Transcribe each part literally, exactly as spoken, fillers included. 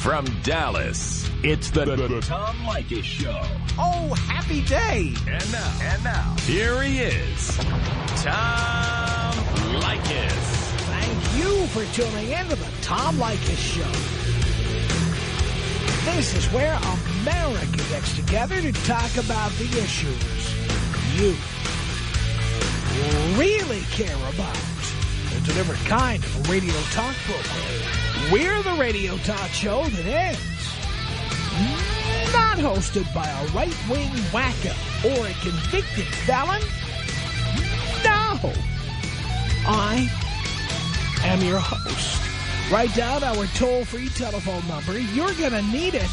From Dallas, it's the, the, the Tom Leykis Show. Oh, happy day. And now, and now, here he is, Tom Leykis. Thank you for tuning in to the Tom Leykis Show. This is where America gets together to talk about the issues you really care about. It's a different kind of a radio talk program. We're the radio talk show that ends not hosted by a right-wing wacko or a convicted felon. No. I am your host. Write down our toll-free telephone number. You're going to need it.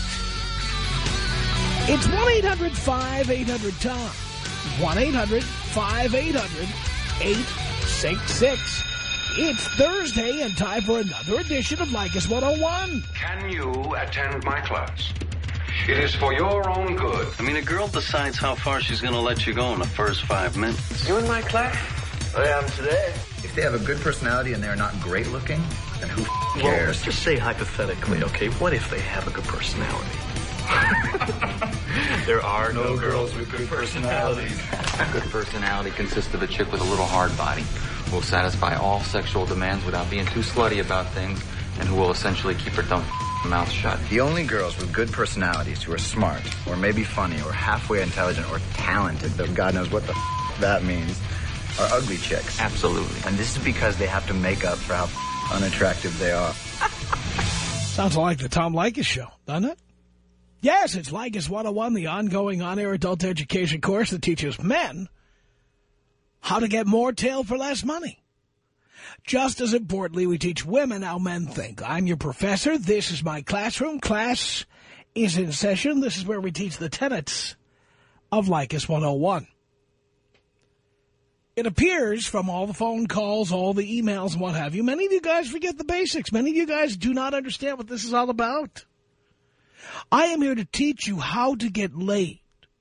It's one eight hundred five eight hundred Tom. one eight hundred five eight hundred eight six six. It's Thursday and time for another edition of Leykis one oh one. Can you attend my class? It is for your own good. I mean, a girl decides how far she's going to let you go in the first five minutes. You in my class? I am today. If they have a good personality and they're not great looking, then who Well, cares? let's just say hypothetically, okay, what if they have a good personality? There are no, no girls with good personalities. A good personality consists of a chick with a little hard body who will satisfy all sexual demands without being too slutty about things and who will essentially keep her dumb mouth shut. The only girls with good personalities who are smart, or maybe funny, or halfway intelligent, or talented, though God knows what the f that means, are ugly chicks. Absolutely. And this is because they have to make up for how unattractive they are. Sounds like the Tom Leykis Show, doesn't it? Yes, it's Leykis one oh one, the ongoing on-air adult education course that teaches men how to get more tail for less money. Just as importantly, we teach women how men think. I'm your professor. This is my classroom. Class is in session. This is where we teach the tenets of Leykis one oh one. It appears from all the phone calls, all the emails, and what have you, many of you guys forget the basics. Many of you guys do not understand what this is all about. I am here to teach you how to get laid.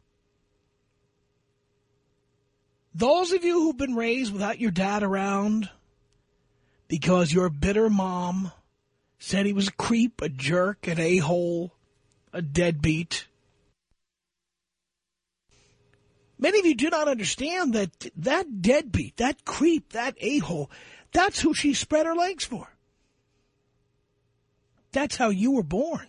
Those of you who've been raised without your dad around because your bitter mom said he was a creep, a jerk, an a-hole, a deadbeat. Many of you do not understand that that deadbeat, that creep, that a-hole, that's who she spread her legs for. That's how you were born.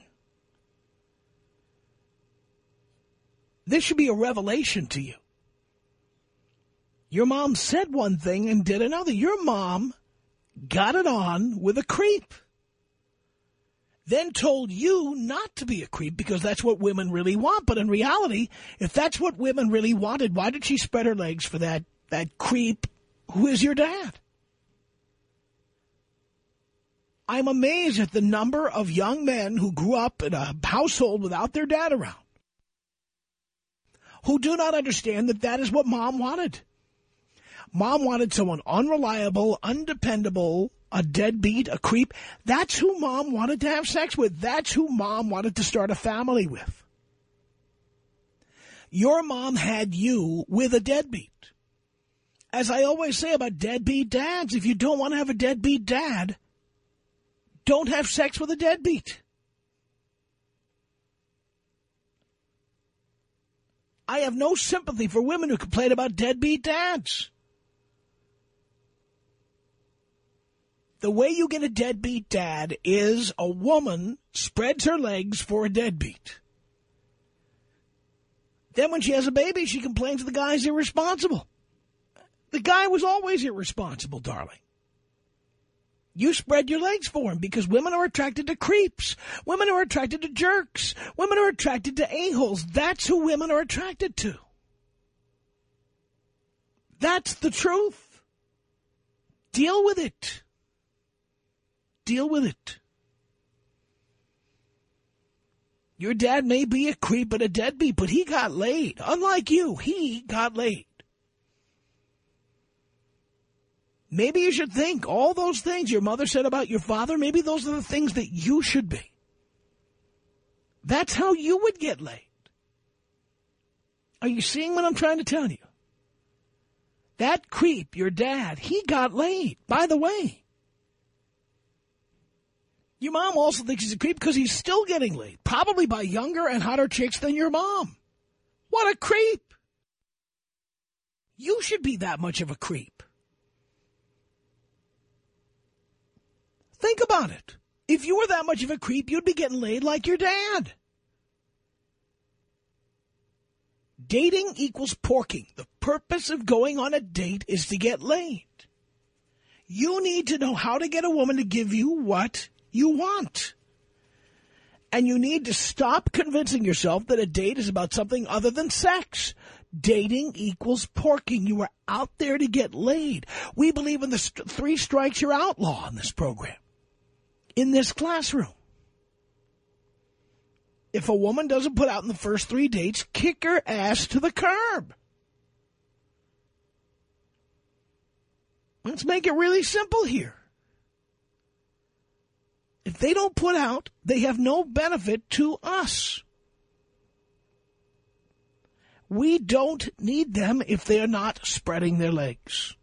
This should be a revelation to you. Your mom said one thing and did another. Your mom got it on with a creep. Then told you not to be a creep because that's what women really want. But in reality, if that's what women really wanted, why did she spread her legs for that, that creep who is your dad? I'm amazed at the number of young men who grew up in a household without their dad around, who do not understand that that is what mom wanted. Mom wanted someone unreliable, undependable, a deadbeat, a creep. That's who mom wanted to have sex with. That's who mom wanted to start a family with. Your mom had you with a deadbeat. As I always say about deadbeat dads, if you don't want to have a deadbeat dad, don't have sex with a deadbeat. I have no sympathy for women who complain about deadbeat dads. The way you get a deadbeat dad is a woman spreads her legs for a deadbeat. Then when she has a baby, she complains the guy's irresponsible. The guy was always irresponsible, darling. You spread your legs for him because women are attracted to creeps. Women are attracted to jerks. Women are attracted to a-holes. That's who women are attracted to. That's the truth. Deal with it. Deal with it. Your dad may be a creep and a deadbeat, but he got laid. Unlike you, he got laid. Maybe you should think all those things your mother said about your father, maybe those are the things that you should be. That's how you would get laid. Are you seeing what I'm trying to tell you? That creep, your dad, he got laid. By the way, Your mom also thinks he's a creep because he's still getting laid, probably by younger and hotter chicks than your mom. What a creep. You should be that much of a creep. Think about it. If you were that much of a creep, you'd be getting laid like your dad. Dating equals porking. The purpose of going on a date is to get laid. You need to know how to get a woman to give you what you want. And you need to stop convincing yourself that a date is about something other than sex. Dating equals porking. You are out there to get laid. We believe in the st- three strikes you're outlaw in this program. In this classroom. If a woman doesn't put out in the first three dates, kick her ass to the curb. Let's make it really simple here. If they don't put out, they have no benefit to us. We don't need them if they're not spreading their legs.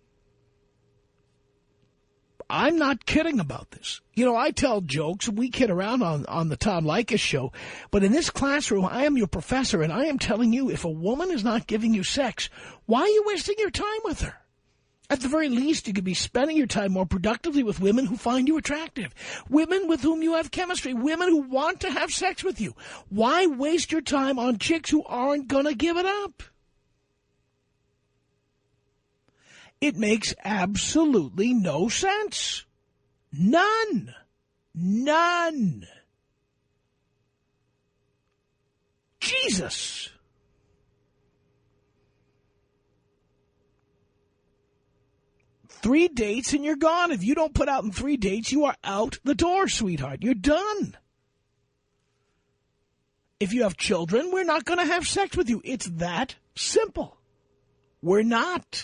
I'm not kidding about this. You know, I tell jokes, we kid around on, on the Tom Leykis show, but in this classroom, I am your professor, and I am telling you, if a woman is not giving you sex, why are you wasting your time with her? At the very least, you could be spending your time more productively with women who find you attractive, women with whom you have chemistry, women who want to have sex with you. Why waste your time on chicks who aren't going to give it up? It makes absolutely no sense. None. None. Jesus. Three dates and you're gone. If you don't put out in three dates, you are out the door, sweetheart. You're done. If you have children, we're not going to have sex with you. It's that simple. We're not.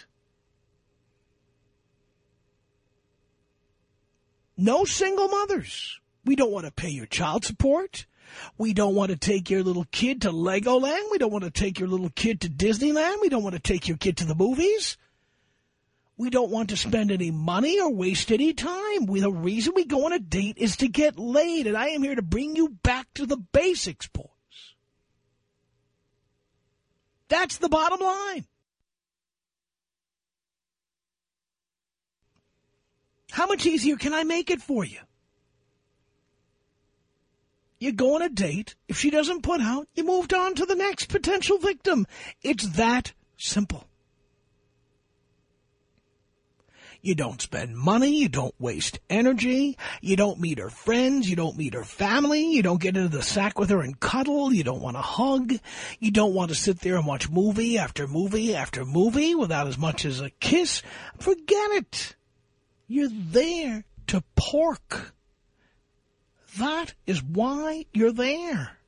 No single mothers. We don't want to pay your child support. We don't want to take your little kid to Legoland. We don't want to take your little kid to Disneyland. We don't want to take your kid to the movies. We don't want to spend any money or waste any time. We, the reason we go on a date is to get laid, and I am here to bring you back to the basics, boys. That's the bottom line. How much easier can I make it for you? You go on a date. If she doesn't put out, you moved on to the next potential victim. It's that simple. You don't spend money. You don't waste energy. You don't meet her friends. You don't meet her family. You don't get into the sack with her and cuddle. You don't want to hug. You don't want to sit there and watch movie after movie after movie without as much as a kiss. Forget it. You're there to pork. That is why you're there.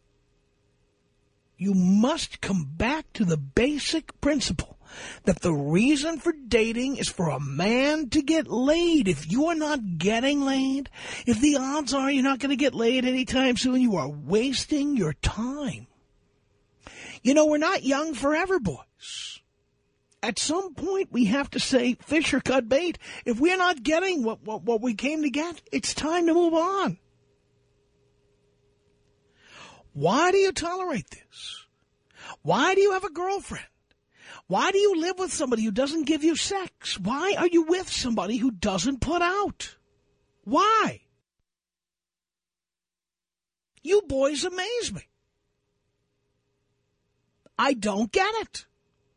You must come back to the basic principle that the reason for dating is for a man to get laid. If you are not getting laid, if the odds are you're not going to get laid anytime soon, you are wasting your time. You know, we're not young forever, boys. At some point, we have to say, fish or cut bait. If we're not getting what, what, what we came to get, it's time to move on. Why do you tolerate this? Why do you have a girlfriend? Why do you live with somebody who doesn't give you sex? Why are you with somebody who doesn't put out? Why? You boys amaze me. I don't get it.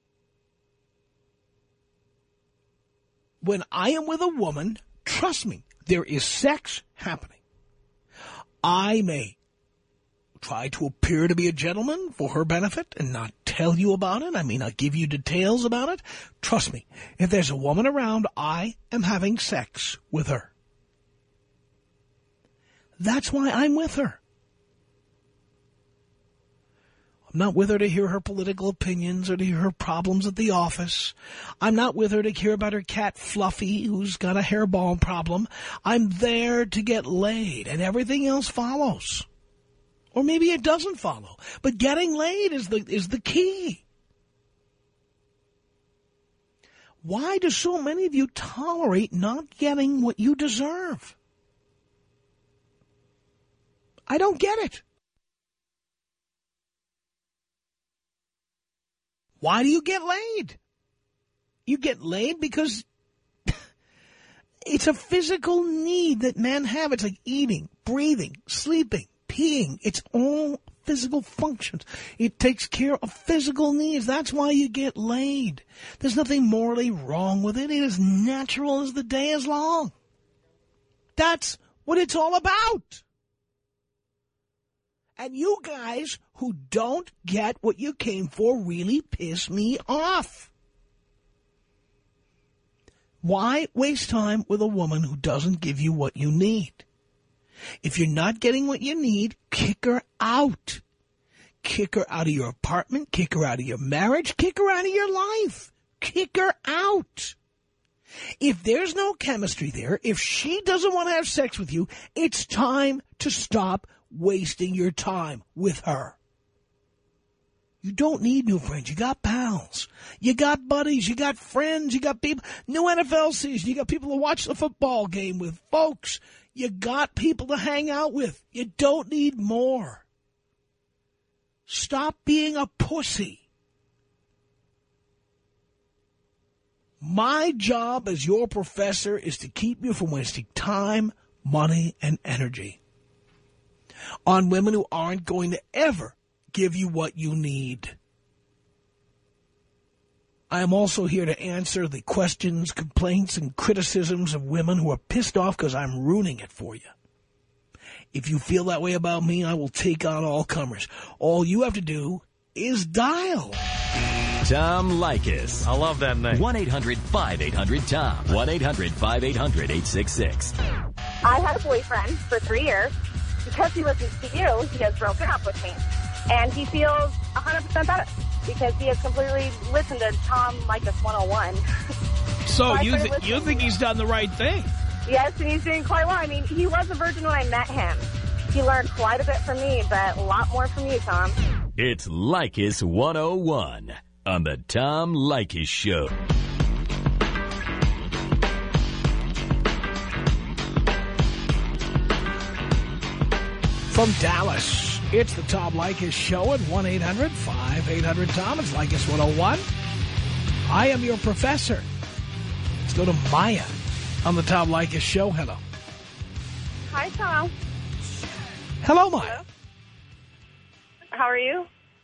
When I am with a woman, trust me, there is sex happening. I may try to appear to be a gentleman for her benefit and not tell you about it. I may not give you details about it. Trust me, if there's a woman around, I am having sex with her. That's why I'm with her. I'm not with her to hear her political opinions or to hear her problems at the office. I'm not with her to hear about her cat Fluffy, who's got a hairball problem. I'm there to get laid, and everything else follows. Or maybe it doesn't follow. But getting laid is the, is the key. Why do so many of you tolerate not getting what you deserve? I don't get it. Why do you get laid? You get laid because it's a physical need that men have. It's like eating, breathing, sleeping, peeing. It's all physical functions. It takes care of physical needs. That's why you get laid. There's nothing morally wrong with it. It is natural as the day is long. That's what it's all about. And you guys who don't get what you came for really piss me off. Why waste time with a woman who doesn't give you what you need? If you're not getting what you need, kick her out. Kick her out of your apartment, kick her out of your marriage, kick her out of your life. Kick her out. If there's no chemistry there, if she doesn't want to have sex with you, it's time to stop wasting your time with her. You don't need new friends. You got pals. You got buddies. You got friends. You got people. New N F L season. You got people to watch the football game with. Folks, you got people to hang out with. You don't need more. Stop being a pussy. My job as your professor is to keep you from wasting time, money, and energy on women who aren't going to ever give you what you need. I am also here to answer the questions, complaints, and criticisms of women who are pissed off because I'm ruining it for you. If you feel that way about me, I will take on all comers. All you have to do is dial. Tom Leykis. I love that name. one eight hundred five eight hundred Tom. one eight hundred five eight hundred eight six six. I had a boyfriend for three years. Because he listens to you, he has broken up with me. And he feels one hundred percent better because he has completely listened to Tom Leykis one oh one. So, so you, th you think he's done the right thing? Yes, and he's doing quite well. I mean, he was a virgin when I met him. He learned quite a bit from me, but a lot more from you, Tom. It's Leykis one oh one on the Tom Leykis Show. From Dallas, it's the Tom Leykis Show at one eight hundred five eight hundred Tom. It's Leykis one oh one. I am your professor. Let's go to Maya on the Tom Leykis Show. Hello. Hi, Tom. Hello, Maya. Hello. How are you?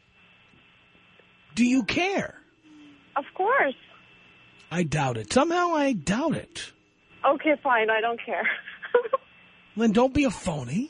Do you care? Of course. I doubt it. Somehow I doubt it. Okay, fine. I don't care. Then don't be a phony.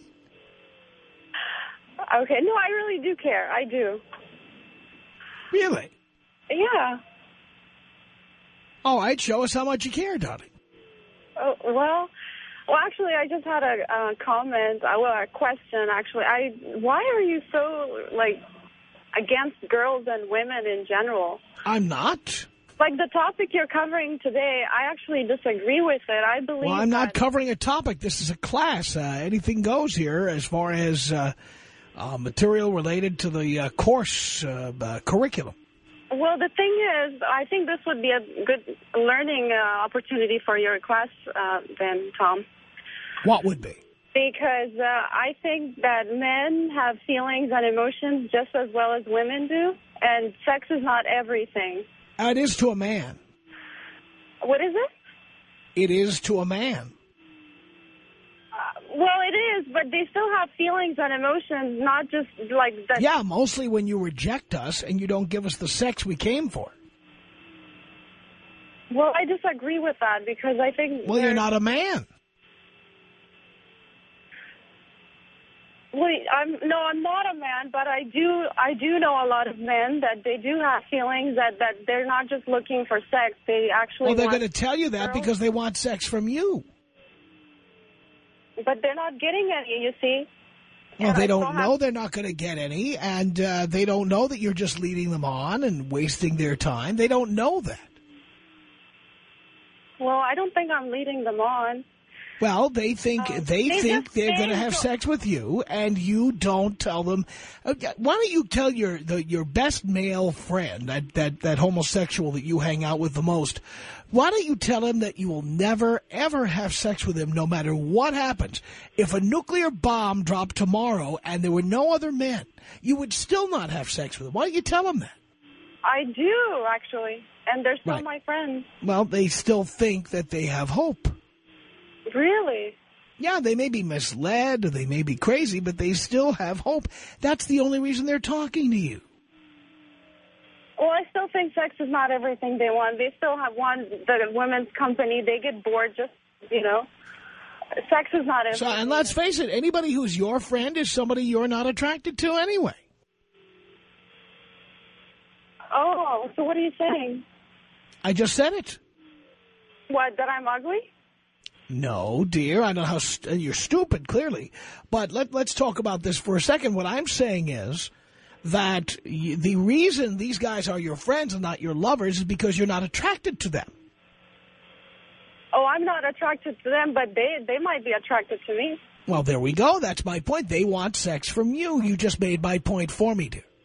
Okay. No, I really do care. I do. Really? Yeah. All right. Show us how much you care, darling. Oh, well, well, actually, I just had a uh, comment, uh, well, a question, actually. I, why are you so, like, against girls and women in general? I'm not. Like, the topic you're covering today, I actually disagree with it. I believe Well, I'm not that covering a topic. This is a class. Uh, anything goes here as far as uh, uh, material related to the uh, course uh, uh, curriculum. Well, the thing is, I think this would be a good learning uh, opportunity for your class uh, then, Tom. What would be? Because uh, I think that men have feelings and emotions just as well as women do, and sex is not everything. It is to a man. What is it? It is to a man. Uh, well, it is, but they still have feelings and emotions, not just like that. Yeah, mostly when you reject us and you don't give us the sex we came for. Well, I disagree with that because I think... Well, you're not a man. Well, I'm, no, I'm not a man, but I do I do know a lot of men that they do have feelings, that, that they're not just looking for sex. They actually Well, they're want going to tell you that girls. because they want sex from you. But they're not getting any, you see. Well, And they I don't still know have- they're not going to get any, and uh, they don't know that you're just leading them on and wasting their time. They don't know that. Well, I don't think I'm leading them on. Well, they think Um, they, they think just they're think going to have so- sex with you, and you don't tell them. Uh, why don't you tell your the, your best male friend, that, that that homosexual that you hang out with the most? Why don't you tell him that you will never ever have sex with him, no matter what happens? If a nuclear bomb dropped tomorrow and there were no other men, you would still not have sex with him. Why don't you tell him that? I do, actually. And they're still Right. my friends. Well, they still think that they have hope. Really? Yeah, they may be misled, or they may be crazy, but they still have hope. That's the only reason they're talking to you. Well, I still think sex is not everything they want. They still have one, the women's company. They get bored just, you know. Sex is not everything. So, and let's face it, anybody who's your friend is somebody you're not attracted to anyway. Oh, so what are you saying? I just said it. What, that I'm ugly? No, dear, I know how st you're stupid, clearly. But let, let's talk about this for a second. What I'm saying is that y the reason these guys are your friends and not your lovers is because you're not attracted to them. Oh, I'm not attracted to them, but they, they might be attracted to me. Well, there we go. That's my point. They want sex from you. You just made my point for me, dear.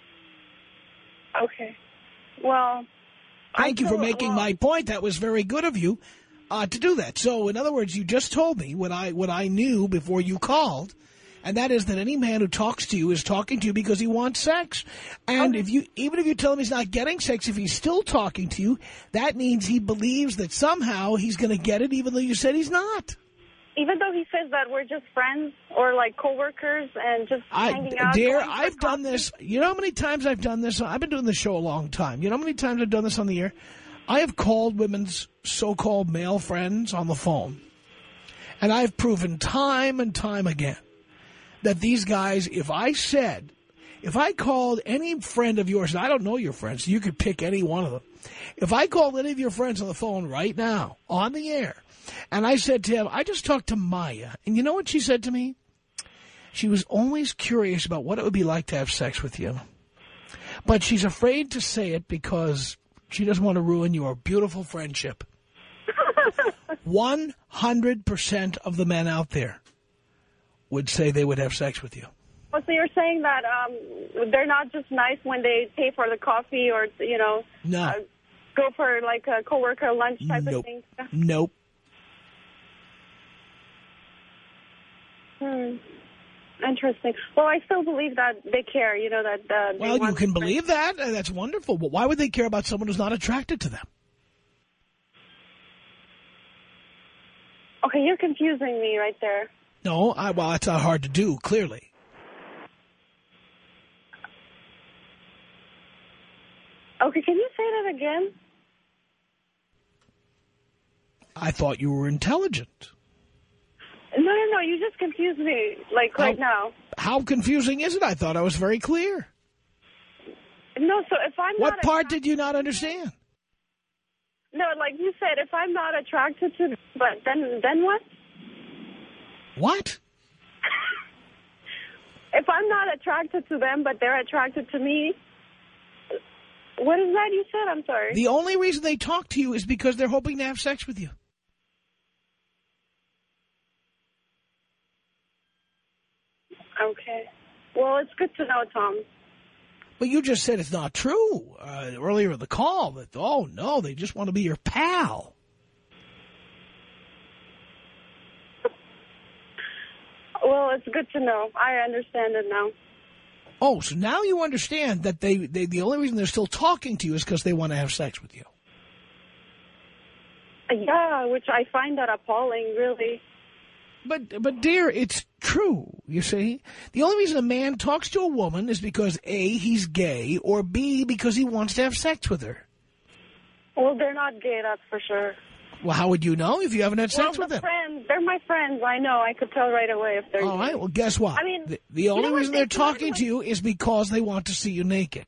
Okay. Well... Thank you for still- making well, my point. That was very good of you uh, to do that. So, in other words, you just told me what I what I knew before you called, and that is that any man who talks to you is talking to you because he wants sex. And Okay. if you even if you tell him he's not getting sex, if he's still talking to you, that means he believes that somehow he's going to get it, even though you said he's not. Even though he says that we're just friends or like coworkers and just I, hanging out. dear, going for I've done coffee. this. You know how many times I've done this? I've been doing this show a long time. You know how many times I've done this on the air? I have called women's so-called male friends on the phone. And I've proven time and time again that these guys, if I said, if I called any friend of yours, and I don't know your friends, so you could pick any one of them. If I called any of your friends on the phone right now, on the air, and I said to him, I just talked to Maya, and you know what she said to me? She was always curious about what it would be like to have sex with you. But she's afraid to say it because she doesn't want to ruin your beautiful friendship. one hundred percent of the men out there would say they would have sex with you. Oh, so you're saying that um, they're not just nice when they pay for the coffee or, you know, No. uh, go for like a coworker lunch type Nope. of thing? Nope. Hmm. Interesting. Well, I still believe that they care, you know, that uh, they Well, you want can friends. believe that. and That's wonderful. But why would they care about someone who's not attracted to them? Okay, you're confusing me right there. No, I, well, that's not hard to do, clearly. Okay, can you say that again? I thought you were intelligent. No, no, no, you just confused me, like, right How- now. How confusing is it? I thought I was very clear. No, so if I'm What not... part attracted- did you not understand? No, like you said, if I'm not attracted to them, but then, then what? What? If I'm not attracted to them, but they're attracted to me, what is that you said? I'm sorry. The only reason they talk to you is because they're hoping to have sex with you. Okay. Well, it's good to know, Tom. But you just said it's not true uh, earlier in the call. That, oh, no, they just want to be your pal. Well, it's good to know. I understand it now. Oh, so now you understand that they, they the only reason they're still talking to you is because they want to have sex with you. Yeah, which I find that appalling, really. But, but dear, it's true, you see. The only reason a man talks to a woman is because, A, he's gay, or B, because he wants to have sex with her. Well, they're not gay, that's for sure. Well, how would you know if you haven't had sex well, with the them? friends, they're my friends. I know. I could tell right away if they're All gay. right, well, guess what? I mean, the, the only know what? reason They they're flirted talking with- to you is because they want to see you naked.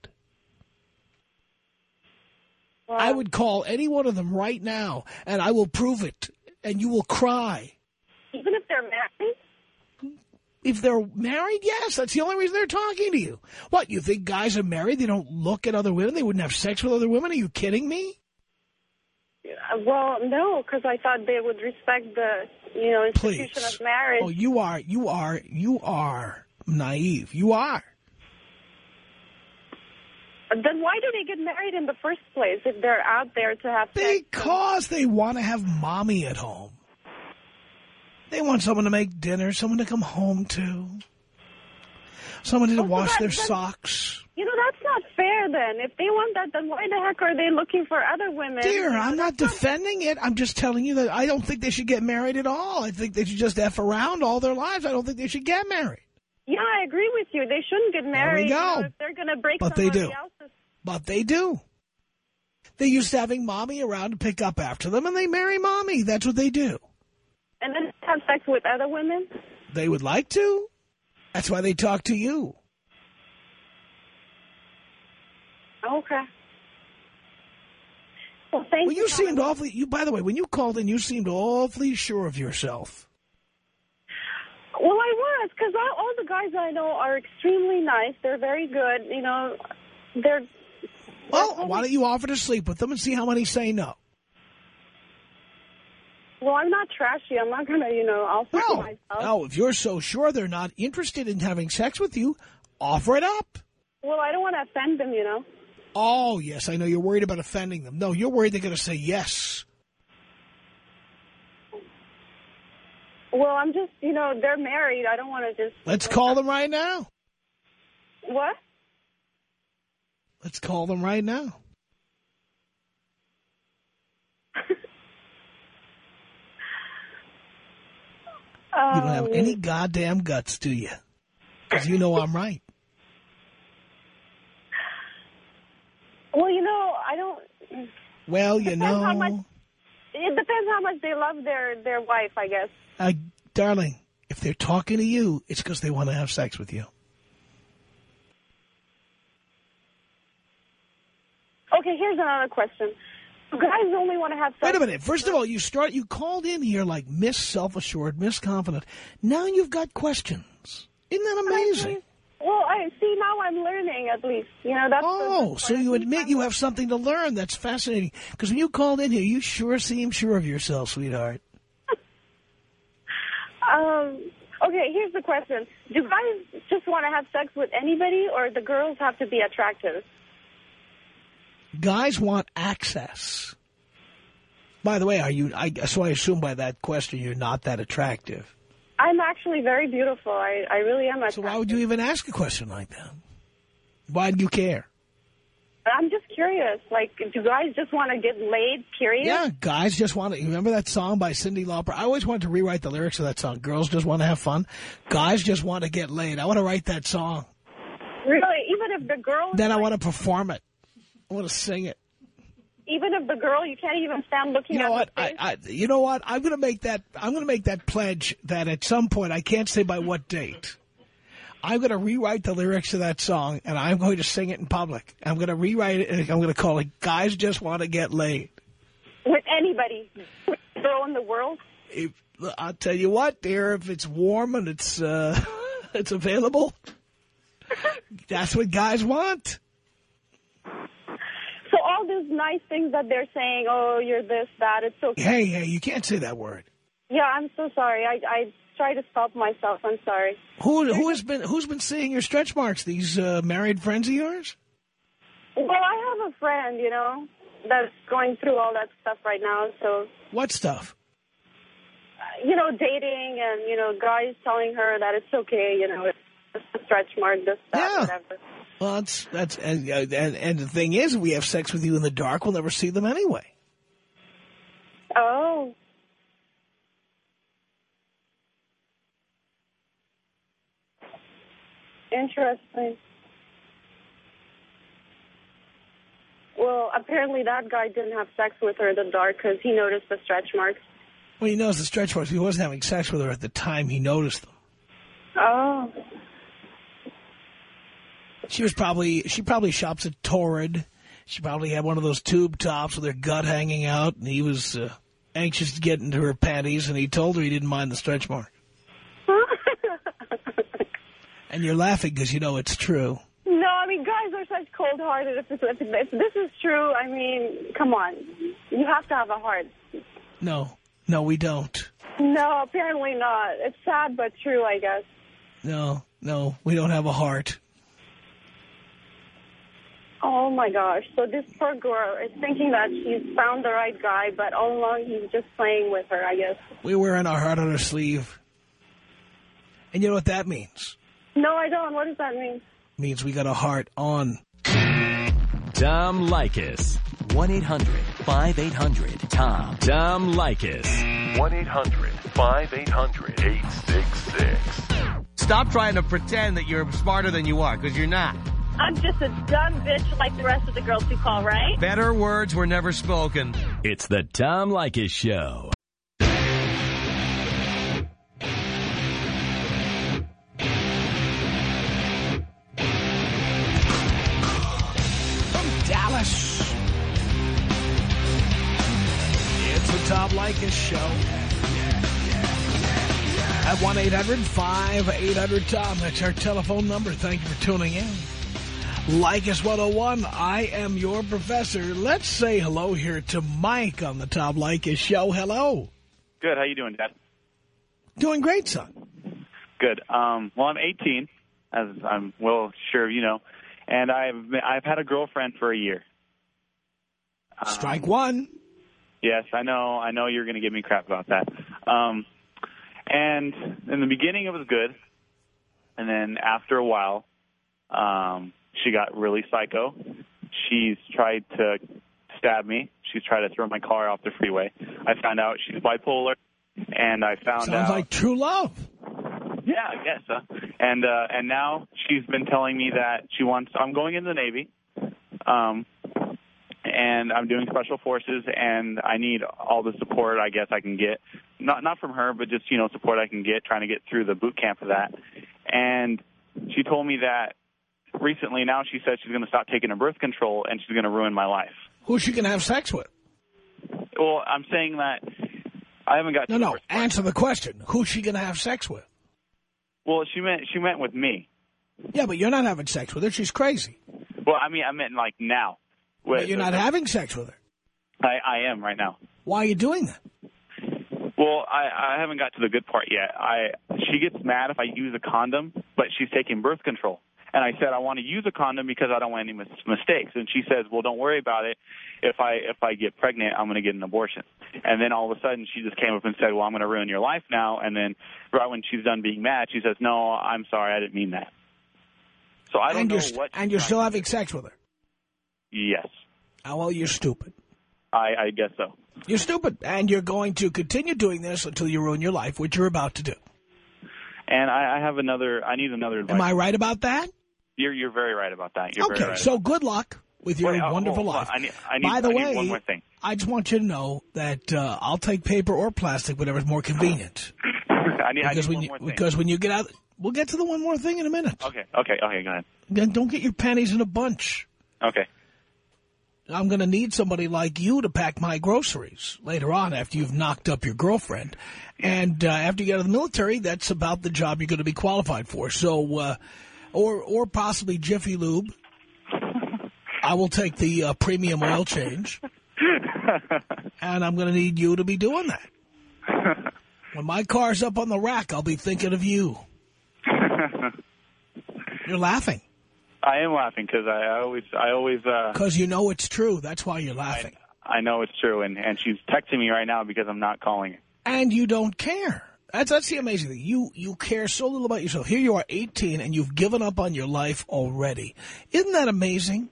Well, I would call any one of them right now, and I will prove it, and you will cry. even if they're married? If they're married, yes, that's the only reason they're talking to you. What, you think guys are married, they don't look at other women, they wouldn't have sex with other women? Are you kidding me? well, no, because I thought they would respect the, you know, institution Please. of marriage. Oh, you are, you are, you are naive. You are. Then why do they get married in the first place if they're out there to have sex? Because they want to have mommy at home. They want someone to make dinner, someone to come home to, someone to Oh, so wash that- their that- socks. You know, that's not fair then. If they want that, then why the heck are they looking for other women? Dear, You know, I'm not that's defending it. I'm just telling you that I don't think they should get married at all. I think they should just F around all their lives. I don't think they should get married. Yeah, I agree with you. They shouldn't get married. go. You know, if they're going to break But they somebody do. else's. But they do. They're used to having mommy around to pick up after them, and they marry mommy. That's what they do. And then have sex with other women? They would like to. That's why they talk to you. Okay. Well, thank Well, you. you so seemed much. awfully, you, by the way, when you called in, you seemed awfully sure of yourself. Well, I was, because all, all the guys I know are extremely nice. They're very good. You know, they're... Well, they're why don't you offer to sleep with them and see how many say no? Well, I'm not trashy. I'm not going to, you know, offer No, myself. no, if you're so sure they're not interested in having sex with you, offer it up. Well, I don't want to offend them, you know. Oh, yes, I know you're worried about offending them. No, you're worried they're going to say yes. Well, I'm just, you know, they're married. I don't want to just... Let's call them right now. What? Let's call them right now. You don't have Um, any goddamn guts, do you? Because you know I'm right. Well, you know, I don't... Well, you Depends how much- know, It depends how much they love their, their wife, I guess. uh, darling, if they're talking to you, it's because they want to have sex with you. Okay, here's another question. Do guys only want to have sex... Wait a minute. First of all, you start. You called in here like Miss Self-Assured, Miss Confident. Now you've got questions. Isn't that amazing? Well, I see, now I'm learning, at least. You know, that's... Oh, that's so what you I admit think you I'm- have something to learn. That's fascinating. Because when you called in here, you sure seem sure of yourself, sweetheart. Um, okay, here's the question. Do guys just want to have sex with anybody, or the girls have to be attractive? Guys want access. By the way, are you? I, so I assume by that question you're not that attractive. I'm actually very beautiful. I, I really am attractive. So why would you even ask a question like that? Why do you care? I'm just curious. Like, do guys just want to get laid, period? Yeah, guys just want to... You remember that song by Cyndi Lauper? I always wanted to rewrite the lyrics of that song. Girls just want to have fun. Guys just want to get laid. I want to write that song. Really? Even if the girl... Then I like, want to perform it. I want to sing it. Even if the girl, you can't even stand looking You at know what? her I, face? I, you know what? I'm going to make that. I'm going to make that pledge that at some point, I can't say by what date, I'm going to rewrite the lyrics to that song, and I'm going to sing it in public. I'm going to rewrite it, and I'm going to call it "Guys Just Want to Get Laid." With anybody, with a girl in the world? If, I'll tell you what, dear. If it's warm and it's uh, it's available, that's what guys want. So all these nice things that they're saying, oh, you're this, that, it's okay. Hey, hey, you can't say that word. Yeah, I'm so sorry. I, I try to stop myself. I'm sorry. Who who has been who's been seeing your stretch marks? These uh, married friends of yours? Well, I have a friend, you know, that's going through all that stuff right now. So, What stuff? uh, you know, dating and, you know, guys telling her that it's okay, you know, it's just a stretch mark, this, that, Yeah. whatever. Well, that's that's and, uh, and and the thing is, we have sex with you in the dark. We'll never see them anyway. Oh. Interesting. Well, apparently that guy didn't have sex with her in the dark because he noticed the stretch marks. Well, he knows the stretch marks. He wasn't having sex with her at the time he noticed them. Oh. She was probably she probably shops at Torrid. She probably had one of those tube tops with her gut hanging out, and he was uh, anxious to get into her panties, and he told her he didn't mind the stretch mark. And you're laughing because you know it's true. No, I mean, guys are such cold-hearted. If, it's, if, if this is true, I mean, come on. You have to have a heart. No. No, we don't. No, apparently not. It's sad but true, I guess. No. No, we don't have a heart. Oh, my gosh. So this poor girl is thinking that she's found the right guy, but all along he's just playing with her, I guess. We're wearing our heart on our sleeve. And you know what that means? No, I don't. What does that mean? It means we got a heart on. Tom Leykis. one eight hundred five eight hundred Tom. Tom Leykis. one eight hundred five eight hundred eight six six. Stop trying to pretend that you're smarter than you are, because you're not. I'm just a dumb bitch like the rest of the girls who call, right? Better words were never spoken. It's the Tom Leykis Show. From Dallas, it's the Tom Leykis Show. At one eight hundred five eight hundred Tom. That's our telephone number. Thank you for tuning in. Leykis one oh one, I am your professor. Let's say hello here to Mike on the Tom Leykis Show. Hello. Good. How you doing, Dad? Doing great, son. Good. Um, well, I'm eighteen, as I'm well sure you know, and I've I've had a girlfriend for a year. Um, Strike one. Yes, I know. I know you're going to give me crap about that. Um, and in the beginning, it was good, and then after a while, um, she got really psycho. She's tried to stab me. She's tried to throw my car off the freeway. I found out she's bipolar, and I found Sounds out... Sounds like true love. Yeah, I guess so. And, uh, and now she's been telling me that she wants... I'm going in the Navy, um, and I'm doing Special Forces, and I need all the support I guess I can get. Not not from her, but just, you know, support I can get, trying to get through the boot camp of that. And she told me that recently now she said she's going to stop taking her birth control and she's going to ruin my life. Who's she going to have sex with? Well, I'm saying that I haven't got... No, no, answer the question. Who's she going to have sex with? Well, she meant she meant with me. Yeah, but you're not having sex with her. She's crazy. Well, I mean, I meant like now. With, but you're not uh, having sex with her. I, I am right now. Why are you doing that? Well, I, I haven't got to the good part yet. I She gets mad if I use a condom, but she's taking birth control. And I said, I want to use a condom because I don't want any mis mistakes. And she says, well, don't worry about it. If I if I get pregnant, I'm going to get an abortion. And then all of a sudden, she just came up and said, well, I'm going to ruin your life now. And then right when she's done being mad, she says, no, I'm sorry, I didn't mean that. So I don't and know you're what... And you're still having sex with her? Yes. Oh, well, you're stupid. I, I guess so. You're stupid. And you're going to continue doing this until you ruin your life, which you're about to do. And I, I have another... I need another advice. Am I right about that? You're you're very right about that. You're okay, very right so good luck with your Wait, wonderful oh, life. I need, I need, By the I way, need one more thing. I just want you to know that uh, I'll take paper or plastic, whatever's more convenient. I need, because I need when one you, more thing. Because when you get out, we'll get to the one more thing in a minute. Okay, okay, okay, go ahead. Then don't get your panties in a bunch. Okay. I'm going to need somebody like you to pack my groceries later on after you've knocked up your girlfriend. And uh, after you get out of the military, that's about the job you're going to be qualified for. So... Uh, Or or possibly Jiffy Lube. I will take the uh, premium oil change. And I'm going to need you to be doing that. When my car's up on the rack, I'll be thinking of you. You're laughing. I am laughing because I, I always... I always. Because uh, you know it's true. That's why you're laughing. I, I know it's true, and, and she's texting me right now because I'm not calling her. And you don't care. That's that's the amazing thing. You you care so little about yourself. Here you are, eighteen, and you've given up on your life already. Isn't that amazing?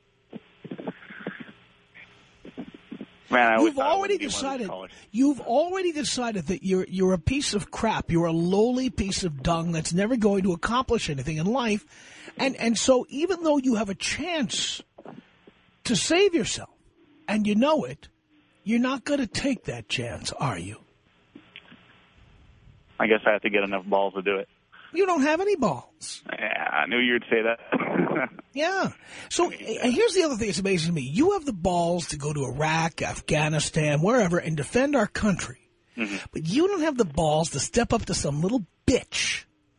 Man, I you've already decided. You've already decided that you're you're a piece of crap. You're a lowly piece of dung that's never going to accomplish anything in life, and and so even though you have a chance to save yourself, and you know it, you're not going to take that chance, are you? I guess I have to get enough balls to do it. You don't have any balls. Yeah, I knew you'd say that. Yeah. So and here's the other thing that's amazing to me. You have the balls to go to Iraq, Afghanistan, wherever, and defend our country. Mm-hmm. But you don't have the balls to step up to some little bitch.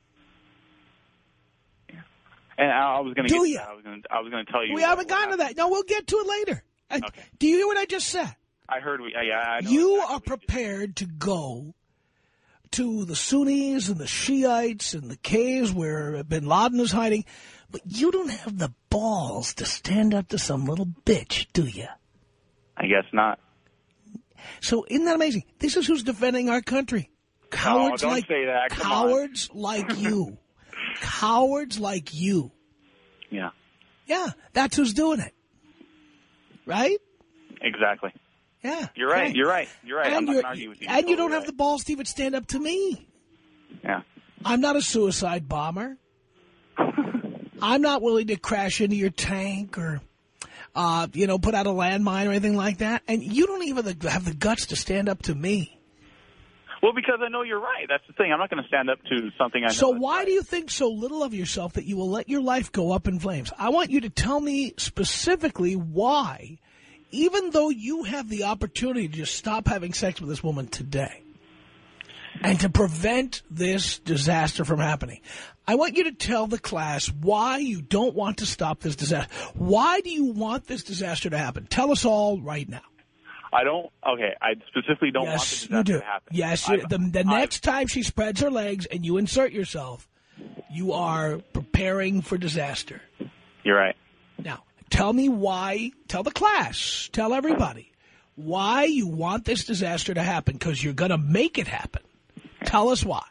And I, I was going to Do get you? I was going to I was going to tell you. We haven't gotten to that. No, we'll get to it later. Okay. Do you hear what I just said? I heard. We, yeah, I know you exactly are prepared to go to the Sunnis and the Shiites and the caves where Bin Laden is hiding, but you don't have the balls to stand up to some little bitch, do you? I guess not. So isn't that amazing? This is who's defending our country. Cowards no, don't like say that. Come cowards on. like you. Cowards like you. Yeah. Yeah, that's who's doing it. Right? Exactly. Yeah. You're right. Okay. You're right. You're right. And I'm not you're- going to argue with you. And You're you don't totally have the balls to even stand up to me. Yeah. I'm not a suicide bomber. I'm not willing to crash into your tank or, uh, you know, put out a landmine or anything like that. And you don't even have the, have the guts to stand up to me. Well, because I know you're right. That's the thing. I'm not going to stand up to something I know. So why do you think so little of yourself that you will let your life go up in flames? I want you to tell me specifically why, even though you have the opportunity to just stop having sex with this woman today and to prevent this disaster from happening, I want you to tell the class why you don't want to stop this disaster. Why do you want this disaster to happen? Tell us all right now. I don't. Okay, I specifically don't yes, want the you disaster do. to happen. Yes, I've, you, the, the next time she spreads her legs and you insert yourself, you are preparing for disaster. You're right. Now, tell me why, tell the class, tell everybody, why you want this disaster to happen, because you're going to make it happen. Tell us why.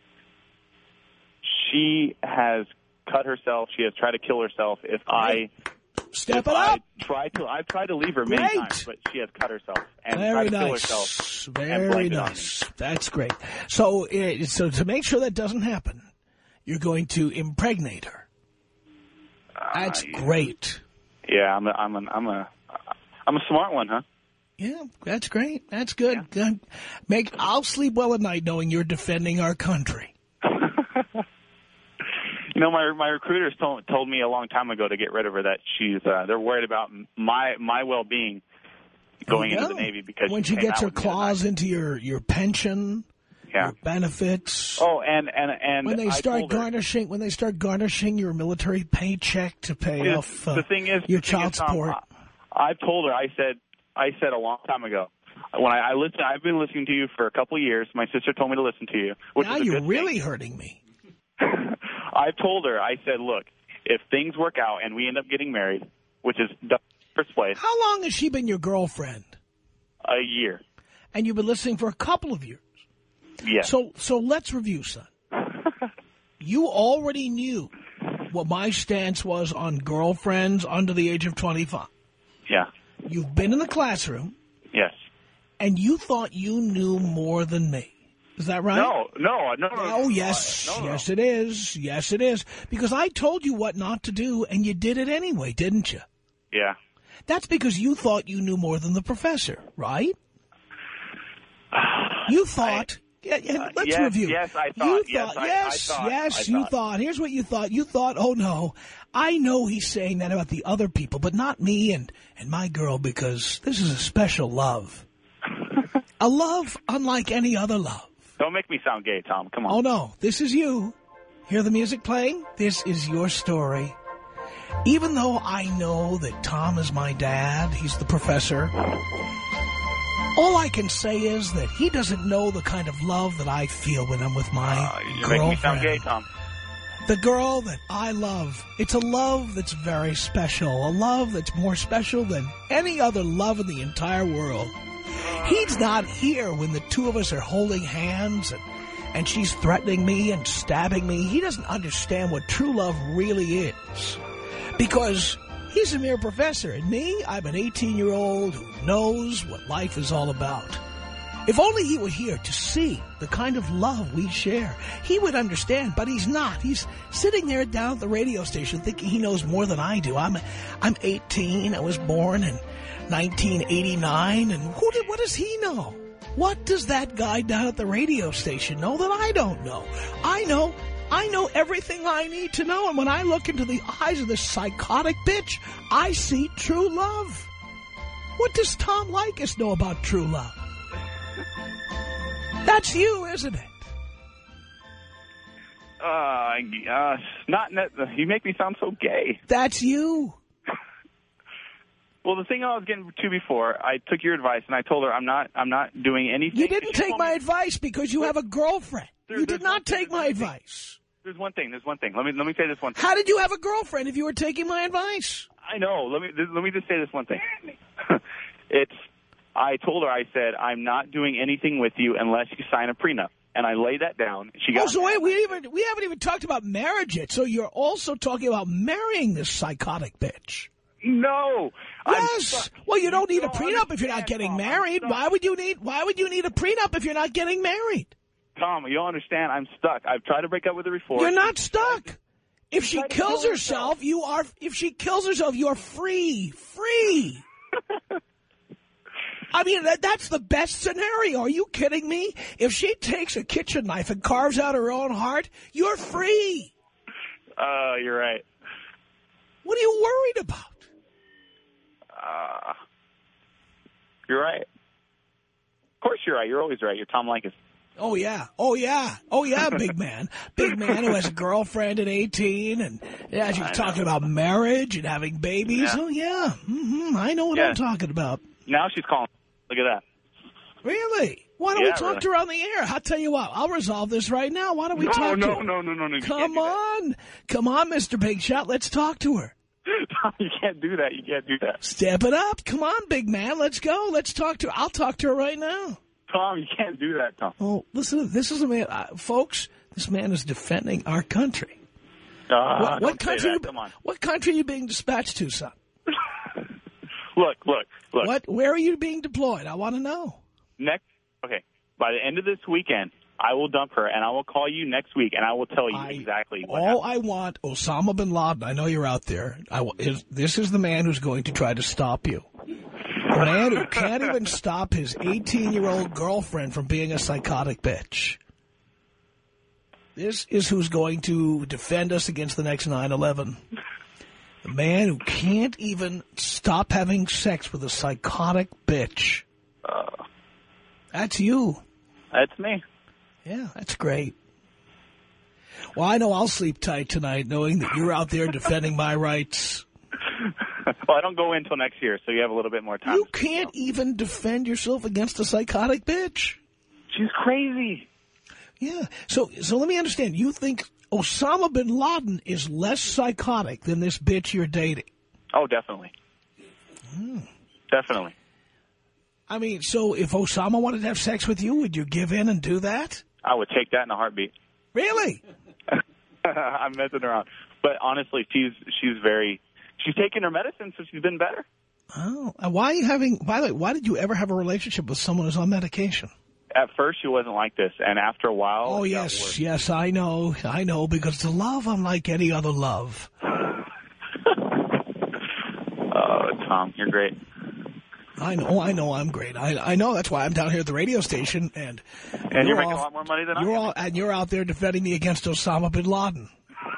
She has cut herself. She has tried to kill herself. If I... Step if it up. I tried to, I've tried to leave her many Great. times, but she has cut herself and Very tried to kill nice. herself. and Very blamed it on nice. That's great. So, uh, so to make sure that doesn't happen, you're going to impregnate her. That's Uh, great. Yeah, I'm a, I'm a, I'm a, I'm a smart one, huh? Yeah, that's great. That's good. Yeah. Good. Make I'll sleep well at night knowing you're defending our country. You know, my my recruiters told told me a long time ago to get rid of her. That she's uh, they're worried about my my well being going into the Navy because when she, she gets her claws into your your pension, yeah. your benefits. Oh, and and and when they I start told her, garnishing when they start garnishing your military paycheck to pay the, off uh, the thing is, your the thing child is, Tom, support. I, I've told her. I said I said a long time ago. When I, I listen, I've been listening to you for a couple of years. My sister told me to listen to you. Which now is a you're good really thing. hurting me. I told her, I said, look, if things work out and we end up getting married, which is the first place. How long has she been your girlfriend? A year. And you've been listening for a couple of years. Yes. So, so let's review, son. You already knew what my stance was on girlfriends under the age of twenty-five. Yeah. You've been in the classroom. Yes. And you thought you knew more than me. Is that right? No, no, no. no oh, yes. No, no. Yes, it is. Yes, it is. Because I told you what not to do, and you did it anyway, didn't you? Yeah. That's because you thought you knew more than the professor, right? You thought... I, yeah, yeah, let's yes, review. Yes, I thought. You yes, thought, I, yes, I thought, yes, I you thought. thought. Here's what you thought. You thought, oh, no, I know he's saying that about the other people, but not me and, and my girl, because this is a special love. A love unlike any other love. Don't make me sound gay, Tom. Come on. Oh, no. This is you. Hear the music playing? This is your story. Even though I know that Tom is my dad, he's the professor, all I can say is that he doesn't know the kind of love that I feel when I'm with my uh, You're girlfriend. making me sound gay, Tom. The girl that I love. It's a love that's very special. A love that's more special than any other love in the entire world. He's not here when the two of us are holding hands and, and she's threatening me and stabbing me. He doesn't understand what true love really is. Because he's a mere professor, and me, I'm an eighteen-year-old who knows what life is all about. If only he were here to see the kind of love we share, he would understand, but he's not. He's sitting there down at the radio station thinking he knows more than I do. I'm I'm eighteen. I was born in nineteen eighty-nine, and who did, what does he know? What does that guy down at the radio station know that I don't know? I know. I know everything I need to know, and when I look into the eyes of this psychotic bitch, I see true love. What does Tom Leykis know about true love? That's you, isn't it? Uh, uh not. You make me sound so gay. That's you. Well, the thing I was getting to before, I took your advice, and I told her I'm not I'm not doing anything. You didn't She take told my me- advice because you have a girlfriend. There- You there's did not one thing, take there's my one thing. advice. There's one thing. There's one thing. Let me let me say this one thing. How did you have a girlfriend if you were taking my advice? I know. Let me let me just say this one thing. It's. I told her. I said I'm not doing anything with you unless you sign a prenup, and I laid that down. She got. Oh, so wait, we even we haven't even talked about marriage yet. So you're also talking about marrying this psychotic bitch. No. Yes. Well, you don't need a don't prenup if you're not understand, getting Tom. married. I'm Why would you need Why would you need a prenup if you're not getting married? Tom, you don't understand. I'm stuck. I've tried to break up with her before. You're not stuck. If she tried to kills kill herself, herself. you are. If she kills herself, you are free. Free. I mean, that, that's the best scenario. Are you kidding me? If she takes a kitchen knife and carves out her own heart, you're free. Uh, you're right. What are you worried about? Uh, you're right. Of course you're right. You're always right. You're Tom Likas. Oh, yeah. Oh, yeah. Oh, yeah, big man. Big man who has a girlfriend at eighteen. And, yeah, she's I talking know. about marriage and having babies. Yeah. Oh, yeah. Mm-hmm. I know what Yeah. I'm talking about. Now she's calling. Look at that. Really? Why don't Yeah, we talk really. to her on the air? I'll tell you what. I'll resolve this right now. Why don't we no, talk no, to her? no, no, no, no. You Come can't do that. on. Come on, Mister Big Shot. Let's talk to her. Tom, you can't do that. You can't do that. Step it up. Come on, big man. Let's go. Let's talk to her. I'll talk to her right now. Tom, you can't do that, Tom. Oh, listen, this is a man. Uh, folks, this man is defending our country. Uh, what what don't say country? that. You, Come on. what country are you being dispatched to, son? Look, look, look. What? Where are you being deployed? I want to know. Next, okay. By the end of this weekend, I will dump her, and I will call you next week, and I will tell you I, exactly what all happened. I want, Osama bin Laden, I know you're out there. I, wa- is, this is the man who's going to try to stop you. The man who can't even stop his eighteen-year-old girlfriend from being a psychotic bitch. This is who's going to defend us against the next nine eleven. The man who can't even stop having sex with a psychotic bitch. Uh, That's you. that's me. Yeah, that's great. Well, I know I'll sleep tight tonight knowing that you're out there defending my rights. Well, I don't go in until next year, so you have a little bit more time. You can't even defend yourself against a psychotic bitch. She's crazy. Yeah. So, so let me understand. You think Osama bin Laden is less psychotic than this bitch you're dating? Oh, definitely. Hmm. Definitely. I mean, so if Osama wanted to have sex with you, would you give in and do that? I would take that in a heartbeat. Really? I'm messing around. But honestly, she's she's very... She's taking her medicine, so she's been better. Oh. And why are you having... By the way, why did you ever have a relationship with someone who's on medication? At first, she wasn't like this, and after a while... Oh, it got yes, worse. yes, I know. I know, because it's a love unlike any other love. Oh, Tom, you're great. I know, I know I'm great. I I know, that's why I'm down here at the radio station. And, And you're, making all, a lot more money than I you're am. all, And you're out there defending me against Osama bin Laden.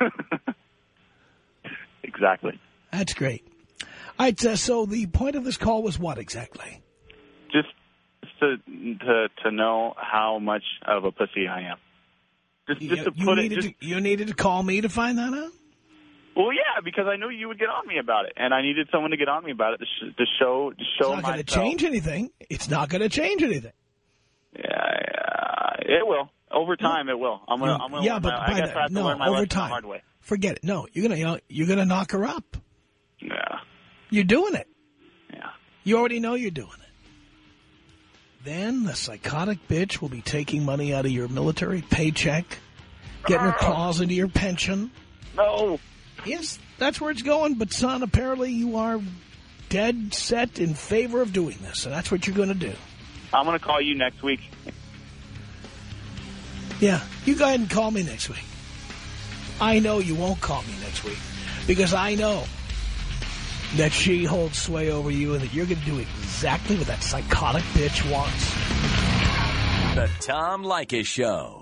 Exactly. That's great. All right, uh, so the point of this call was what exactly? Just to to to know how much of a pussy I am. Just, You, just to you put it... needed Just, to, you needed to call me to find that out? well, yeah, because I knew you would get on me about it, and I needed someone to get on me about it to, sh- to show to show It's not going myself. to change anything. It's not going to change anything. Yeah, yeah, it will. Over time, it will. I'm gonna. I'm gonna yeah, learn but my, by I guess that, I have to no, learn my over lesson time. the hard way. Forget it. No, you're going to you're going to knock her up. Yeah. You're doing it. Yeah. You already know you're doing it. Then the psychotic bitch will be taking money out of your military paycheck, getting her claws into your pension. No. Yes, that's where it's going. But, son, apparently you are dead set in favor of doing this, and that's what you're going to do. I'm going to call you next week. Yeah, you go ahead and call me next week. I know you won't call me next week because I know that she holds sway over you and that you're going to do exactly what that psychotic bitch wants. The Tom Likas Show.